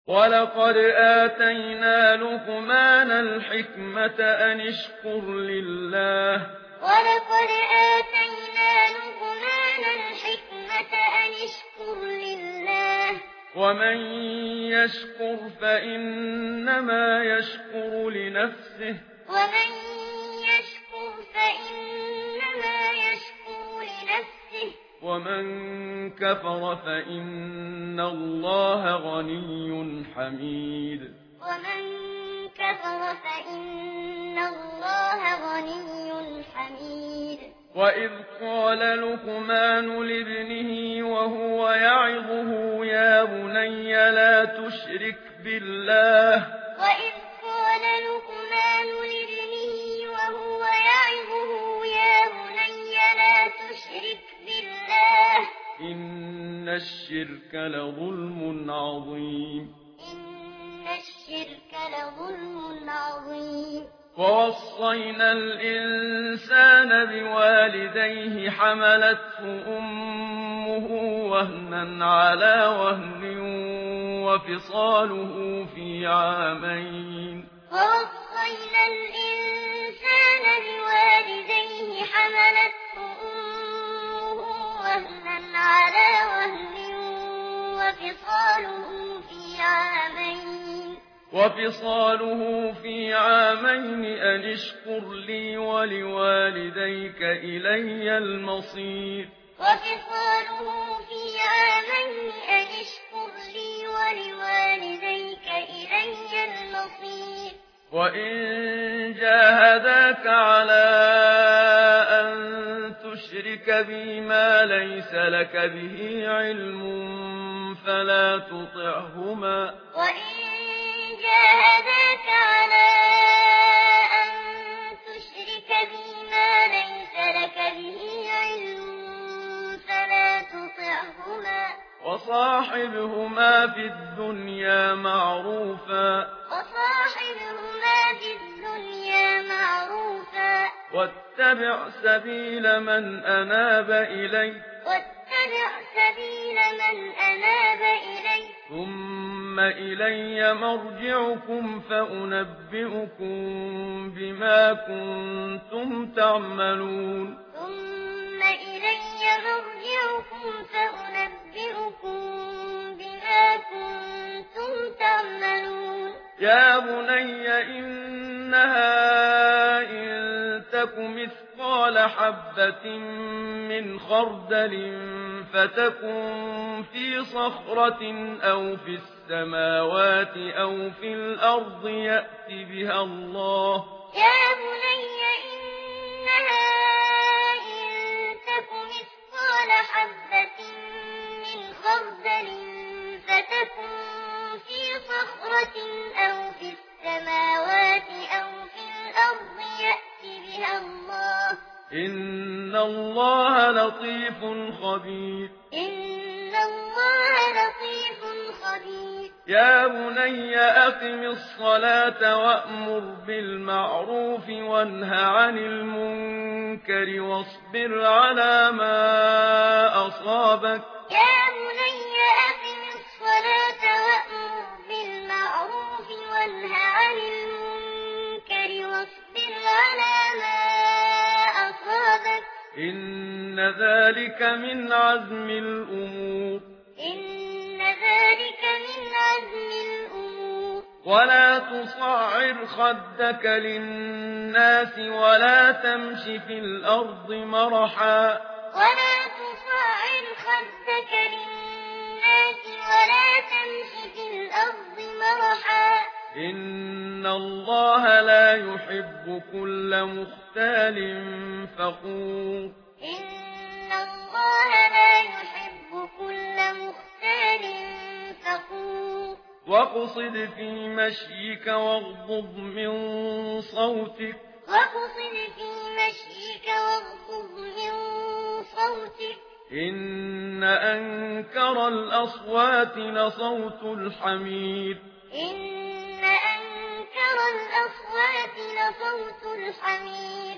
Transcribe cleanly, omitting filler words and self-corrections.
ولقد آتينا لقمان الحكمة أن اشكر لله ولقد آتينا لقمان الحكمة أن اشكر لله ومن يشكر فإنما يشكر لنفسه ومن يشكر فإنما يشكر لنفسه ومن كفر فإن الله غني حميد ومن كفر فإن الله غني حميد وإذ قال لقمان لابنه وهو يعظه يا بني لا تشرك بالله وإذ قال لقمان لابنه وهو يعظه يا بني لا تشرك بالله إن الشرك لظلم عظيم إن الشرك لظلم عظيم ووصينا الإنسان بوالديه حملته أمه وهنا على وهن وفصاله في عامين ووصينا الإنسان بوالديه حملته أمه وهنا على وهن وفصاله في عامين أن اشكر لي ولوالديك إلي المصير وفصاله في عامين أن اشكر لي ولوالديك إلي المصير وإن جاهداك على أن تشرك بي ما ليس لك به علم فلا تطعهما جاهداك على أن تشرك بي ما ليس لك به علم فلا تطعهما وصاحبهما في الدنيا معروفا واتبع سبيل من أناب إلي ثم إلي مرجعكم فأنبئكم بما كنتم تعملون يا بني إنها إن تك مثقال حبة من خردل فتكن في صخرة أو في السماوات أو في الأرض يأت بها الله يا بني إنها إن تك مثقال حبة من خردل فتكن في صخرة أو في السماوات أو في الأرض يأت بها الله إن الله لطيف خبير يا بني أقم الصلاة وأمر بالمعروف وانه عن المنكر واصبر على ما أصابك يا بني أقم الصلاة وأمر بالمعروف وانه عن المنكر واصبر على ما أصابك إن ذلك من عزم الأمور ولا تصعر خدك للناس ولا تمش في الأرض مرحا إن الله لا يحب كل مختال فخور واقصد في مشيك واغضض من صوتك إن أنكر الأصوات لصوت الحمير إن أنكر الأصوات لصوت الحمير